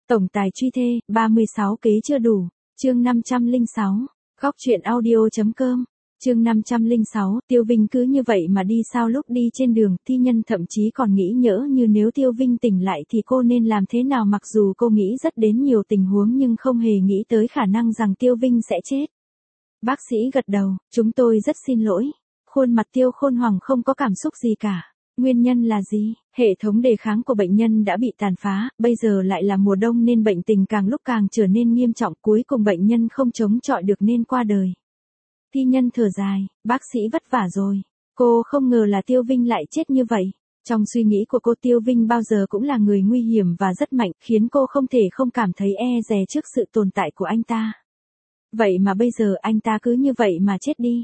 Tổng tài truy thê, 36 kế chưa đủ. Chương 506. Góc truyện audio.com. Chương 506, Tiêu Vinh cứ như vậy mà đi sao? Lúc đi trên đường, Thi Nhân thậm chí còn nghĩ nhỡ như nếu Tiêu Vinh tỉnh lại thì cô nên làm thế nào, mặc dù cô nghĩ rất đến nhiều tình huống nhưng không hề nghĩ tới khả năng rằng Tiêu Vinh sẽ chết. Bác sĩ gật đầu, chúng tôi rất xin lỗi. Khuôn mặt Tiêu Khôn Hoàng không có cảm xúc gì cả. Nguyên nhân là gì? Hệ thống đề kháng của bệnh nhân đã bị tàn phá, bây giờ lại là mùa đông nên bệnh tình càng lúc càng trở nên nghiêm trọng, cuối cùng bệnh nhân không chống chọi được nên qua đời. Thi Nhân thở dài, bác sĩ vất vả rồi. Cô không ngờ là Tiêu Vinh lại chết như vậy. Trong suy nghĩ của cô, Tiêu Vinh bao giờ cũng là người nguy hiểm và rất mạnh, khiến cô không thể không cảm thấy e dè trước sự tồn tại của anh ta. Vậy mà bây giờ anh ta cứ như vậy mà chết đi.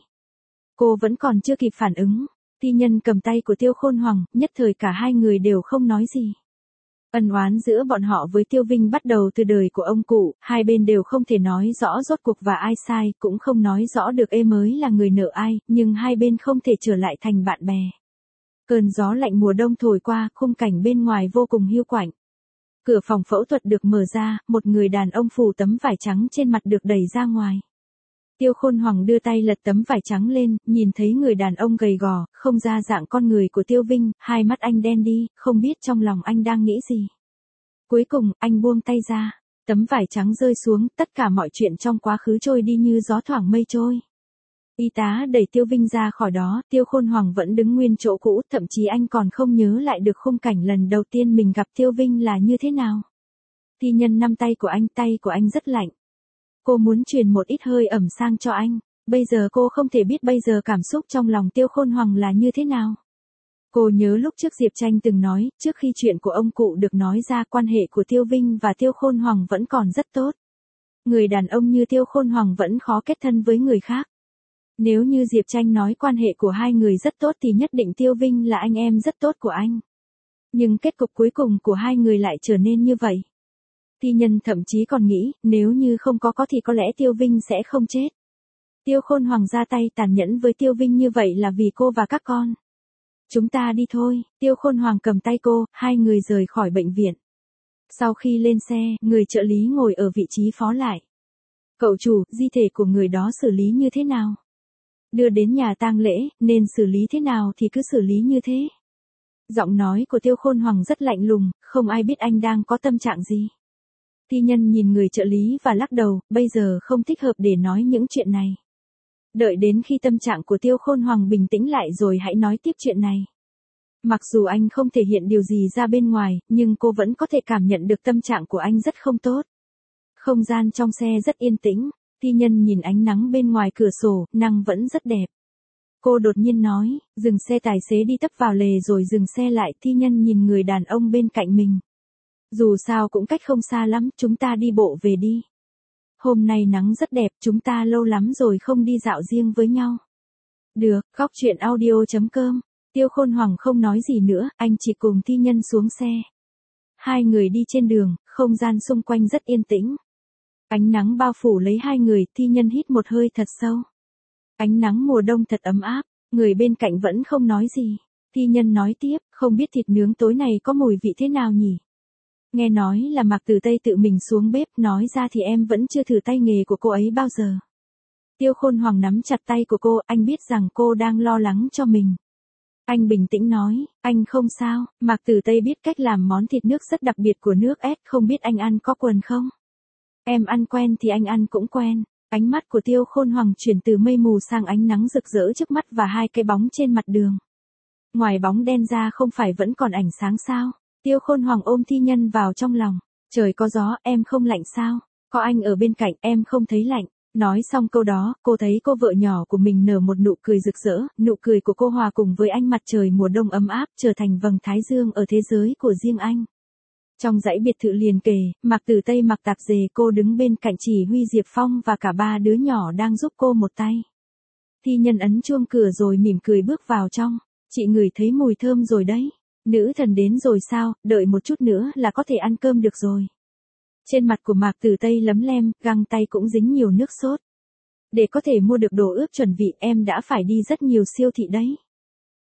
Cô vẫn còn chưa kịp phản ứng. Thi Nhân cầm tay của Tiêu Khôn Hoàng, nhất thời cả hai người đều không nói gì. Ân oán giữa bọn họ với Tiêu Vinh bắt đầu từ đời của ông cụ, hai bên đều không thể nói rõ rốt cuộc và ai sai, cũng không nói rõ được mới là người nợ ai, nhưng hai bên không thể trở lại thành bạn bè. Cơn gió lạnh mùa đông thổi qua, khung cảnh bên ngoài vô cùng hiu quạnh. Cửa phòng phẫu thuật được mở ra, một người đàn ông phủ tấm vải trắng trên mặt được đẩy ra ngoài. Tiêu Khôn Hoàng đưa tay lật tấm vải trắng lên, nhìn thấy người đàn ông gầy gò, không ra dạng con người của Tiêu Vinh, hai mắt anh đen đi, không biết trong lòng anh đang nghĩ gì. Cuối cùng, anh buông tay ra, tấm vải trắng rơi xuống, tất cả mọi chuyện trong quá khứ trôi đi như gió thoảng mây trôi. Y tá đẩy Tiêu Vinh ra khỏi đó, Tiêu Khôn Hoàng vẫn đứng nguyên chỗ cũ, thậm chí anh còn không nhớ lại được khung cảnh lần đầu tiên mình gặp Tiêu Vinh là như thế nào. Thi Nhân nắm tay của anh rất lạnh. Cô muốn truyền một ít hơi ẩm sang cho anh, bây giờ cô không thể biết bây giờ cảm xúc trong lòng Tiêu Khôn Hoàng là như thế nào. Cô nhớ lúc trước Diệp Tranh từng nói, trước khi chuyện của ông cụ được nói ra, quan hệ của Tiêu Vinh và Tiêu Khôn Hoàng vẫn còn rất tốt. Người đàn ông như Tiêu Khôn Hoàng vẫn khó kết thân với người khác. Nếu như Diệp Tranh nói quan hệ của hai người rất tốt thì nhất định Tiêu Vinh là anh em rất tốt của anh. Nhưng kết cục cuối cùng của hai người lại trở nên như vậy. Thi Nhân thậm chí còn nghĩ, nếu như không có thì có lẽ Tiêu Vinh sẽ không chết. Tiêu Khôn Hoàng ra tay tàn nhẫn với Tiêu Vinh như vậy là vì cô và các con. Chúng ta đi thôi, Tiêu Khôn Hoàng cầm tay cô, hai người rời khỏi bệnh viện. Sau khi lên xe, người trợ lý ngồi ở vị trí phó lại. Cậu chủ, di thể của người đó xử lý như thế nào? Đưa đến nhà tang lễ, nên xử lý thế nào thì cứ xử lý như thế. Giọng nói của Tiêu Khôn Hoàng rất lạnh lùng, không ai biết anh đang có tâm trạng gì. Thi Nhân nhìn người trợ lý và lắc đầu, bây giờ không thích hợp để nói những chuyện này. Đợi đến khi tâm trạng của Tiêu Khôn Hoàng bình tĩnh lại rồi hãy nói tiếp chuyện này. Mặc dù anh không thể hiện điều gì ra bên ngoài, nhưng cô vẫn có thể cảm nhận được tâm trạng của anh rất không tốt. Không gian trong xe rất yên tĩnh, Thi Nhân nhìn ánh nắng bên ngoài cửa sổ, nắng vẫn rất đẹp. Cô đột nhiên nói, dừng xe, tài xế đi tấp vào lề rồi dừng xe lại. Thi Nhân nhìn người đàn ông bên cạnh mình. Dù sao cũng cách không xa lắm, chúng ta đi bộ về đi. Hôm nay nắng rất đẹp, chúng ta lâu lắm rồi không đi dạo riêng với nhau. Được, góc truyện audio.com. Tiêu Khôn Hoàng không nói gì nữa, anh chỉ cùng Thi Nhân xuống xe. Hai người đi trên đường, không gian xung quanh rất yên tĩnh. Ánh nắng bao phủ lấy hai người, Thi Nhân hít một hơi thật sâu. Ánh nắng mùa đông thật ấm áp, người bên cạnh vẫn không nói gì. Thi Nhân nói tiếp, không biết thịt nướng tối này có mùi vị thế nào nhỉ? Nghe nói là Mạc Tử Tây tự mình xuống bếp, nói ra thì em vẫn chưa thử tay nghề của cô ấy bao giờ. Tiêu Khôn Hoàng nắm chặt tay của cô, anh biết rằng cô đang lo lắng cho mình. Anh bình tĩnh nói, anh không sao, Mạc Tử Tây biết cách làm món thịt nước rất đặc biệt của nước ép, không biết anh ăn có quần không? Em ăn quen thì anh ăn cũng quen. Ánh mắt của Tiêu Khôn Hoàng chuyển từ mây mù sang ánh nắng rực rỡ trước mắt và hai cái bóng trên mặt đường. Ngoài bóng đen ra không phải vẫn còn ánh sáng sao? Tiêu Khôn Hoàng ôm Thi Nhân vào trong lòng. Trời có gió, em không lạnh sao? Có anh ở bên cạnh, em không thấy lạnh. Nói xong câu đó, cô thấy cô vợ nhỏ của mình nở một nụ cười rực rỡ, nụ cười của cô hòa cùng với ánh mặt trời mùa đông ấm áp, trở thành vầng thái dương ở thế giới của riêng anh. Trong dãy biệt thự liền kề, Mạc Tử Tây mặc tạp dề, cô đứng bên cạnh chỉ huy Diệp Phong và cả ba đứa nhỏ đang giúp cô một tay. Thi Nhân ấn chuông cửa rồi mỉm cười bước vào trong. Chị ngửi thấy mùi thơm rồi đấy. Nữ thần đến rồi sao, đợi một chút nữa là có thể ăn cơm được rồi. Trên mặt của Mạc Tử Tây lấm lem, găng tay cũng dính nhiều nước sốt. Để có thể mua được đồ ướp chuẩn vị em đã phải đi rất nhiều siêu thị đấy.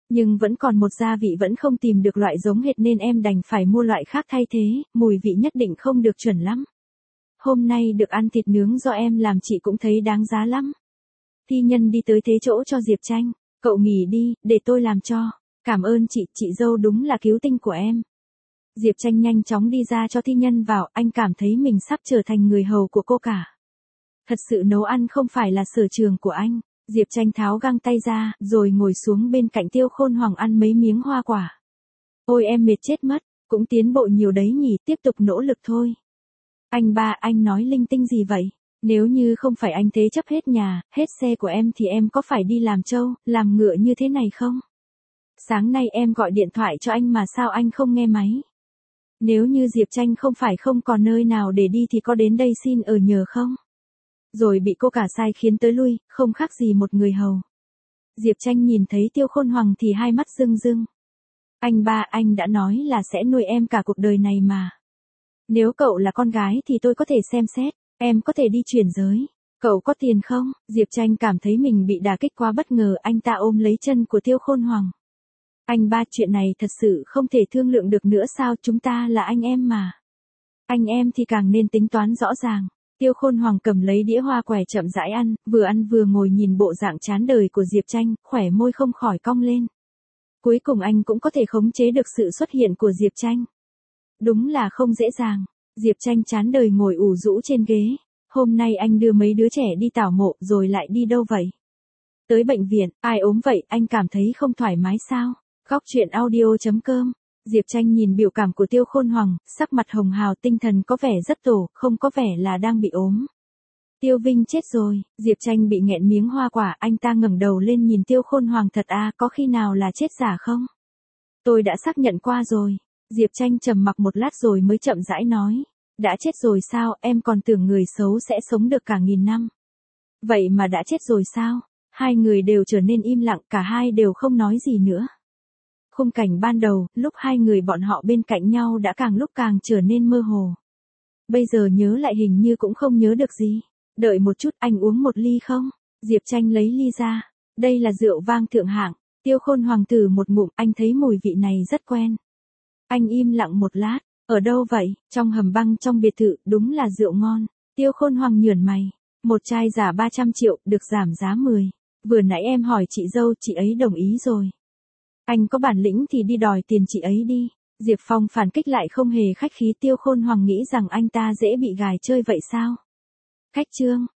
Nhưng vẫn còn một gia vị vẫn không tìm được loại giống hệt nên em đành phải mua loại khác thay thế, mùi vị nhất định không được chuẩn lắm. Hôm nay được ăn thịt nướng do em làm chị cũng thấy đáng giá lắm. Thi Nhân đi tới thế chỗ cho Diệp Tranh, cậu nghỉ đi, để tôi làm cho. Cảm ơn chị dâu đúng là cứu tinh của em. Diệp Tranh nhanh chóng đi ra cho Thi Nhân vào, anh cảm thấy mình sắp trở thành người hầu của cô cả. Thật sự nấu ăn không phải là sở trường của anh. Diệp Tranh tháo găng tay ra, rồi ngồi xuống bên cạnh Tiêu Khôn Hoàng ăn mấy miếng hoa quả. Ôi em mệt chết mất, cũng tiến bộ nhiều đấy nhỉ, tiếp tục nỗ lực thôi. Anh ba, anh nói linh tinh gì vậy? Nếu như không phải anh thế chấp hết nhà, hết xe của em thì em có phải đi làm trâu, làm ngựa như thế này không? Sáng nay em gọi điện thoại cho anh mà sao anh không nghe máy? Nếu như Diệp Tranh không phải không còn nơi nào để đi thì có đến đây xin ở nhờ không? Rồi bị cô cả sai khiến tới lui, không khác gì một người hầu. Diệp Tranh nhìn thấy Tiêu Khôn Hoàng thì hai mắt rưng rưng. Anh ba, anh đã nói là sẽ nuôi em cả cuộc đời này mà. Nếu cậu là con gái thì tôi có thể xem xét, em có thể đi chuyển giới. Cậu có tiền không? Diệp Tranh cảm thấy mình bị đả kích quá bất ngờ, anh ta ôm lấy chân của Tiêu Khôn Hoàng. Anh ba, chuyện này thật sự không thể thương lượng được nữa sao, chúng ta là anh em mà. Anh em thì càng nên tính toán rõ ràng. Tiêu Khôn Hoàng cầm lấy đĩa hoa quẻ chậm rãi ăn vừa ngồi nhìn bộ dạng chán đời của Diệp Tranh, khỏe môi không khỏi cong lên. Cuối cùng anh cũng có thể khống chế được sự xuất hiện của Diệp Tranh. Đúng là không dễ dàng. Diệp Tranh chán đời ngồi ủ rũ trên ghế. Hôm nay anh đưa mấy đứa trẻ đi tảo mộ rồi lại đi đâu vậy? Tới bệnh viện, ai ốm vậy, anh cảm thấy không thoải mái sao? Góc truyện audio.com. Diệp Tranh nhìn biểu cảm của Tiêu Khôn Hoàng, sắc mặt hồng hào, tinh thần có vẻ rất tổ, không có vẻ là đang bị ốm. Tiêu Vinh chết rồi, Diệp Tranh bị nghẹn miếng hoa quả, anh ta ngẩng đầu lên nhìn Tiêu Khôn Hoàng, thật à, có khi nào là chết giả không? Tôi đã xác nhận qua rồi. Diệp Tranh trầm mặc một lát rồi mới chậm rãi nói. Đã chết rồi sao, em còn tưởng người xấu sẽ sống được cả 1000 năm. Vậy mà đã chết rồi sao? Hai người đều trở nên im lặng, cả hai đều không nói gì nữa. Khung cảnh ban đầu, lúc hai người bọn họ bên cạnh nhau đã càng lúc càng trở nên mơ hồ. Bây giờ nhớ lại hình như cũng không nhớ được gì. Đợi một chút, anh uống một ly không? Diệp Tranh lấy ly ra. Đây là rượu vang thượng hạng. Tiêu Khôn Hoàng thử một ngụm, anh thấy mùi vị này rất quen. Anh im lặng một lát. Ở đâu vậy? Trong hầm băng trong biệt thự, đúng là rượu ngon. Tiêu Khôn Hoàng nhởn mày. Một chai giả 300 triệu, được giảm giá 10. Vừa nãy em hỏi chị dâu, chị ấy đồng ý rồi. Anh có bản lĩnh thì đi đòi tiền chị ấy đi. Diệp Phong phản kích lại không hề khách khí. Tiêu Khôn Hoàng nghĩ rằng anh ta dễ bị gài chơi vậy sao? Khách trương,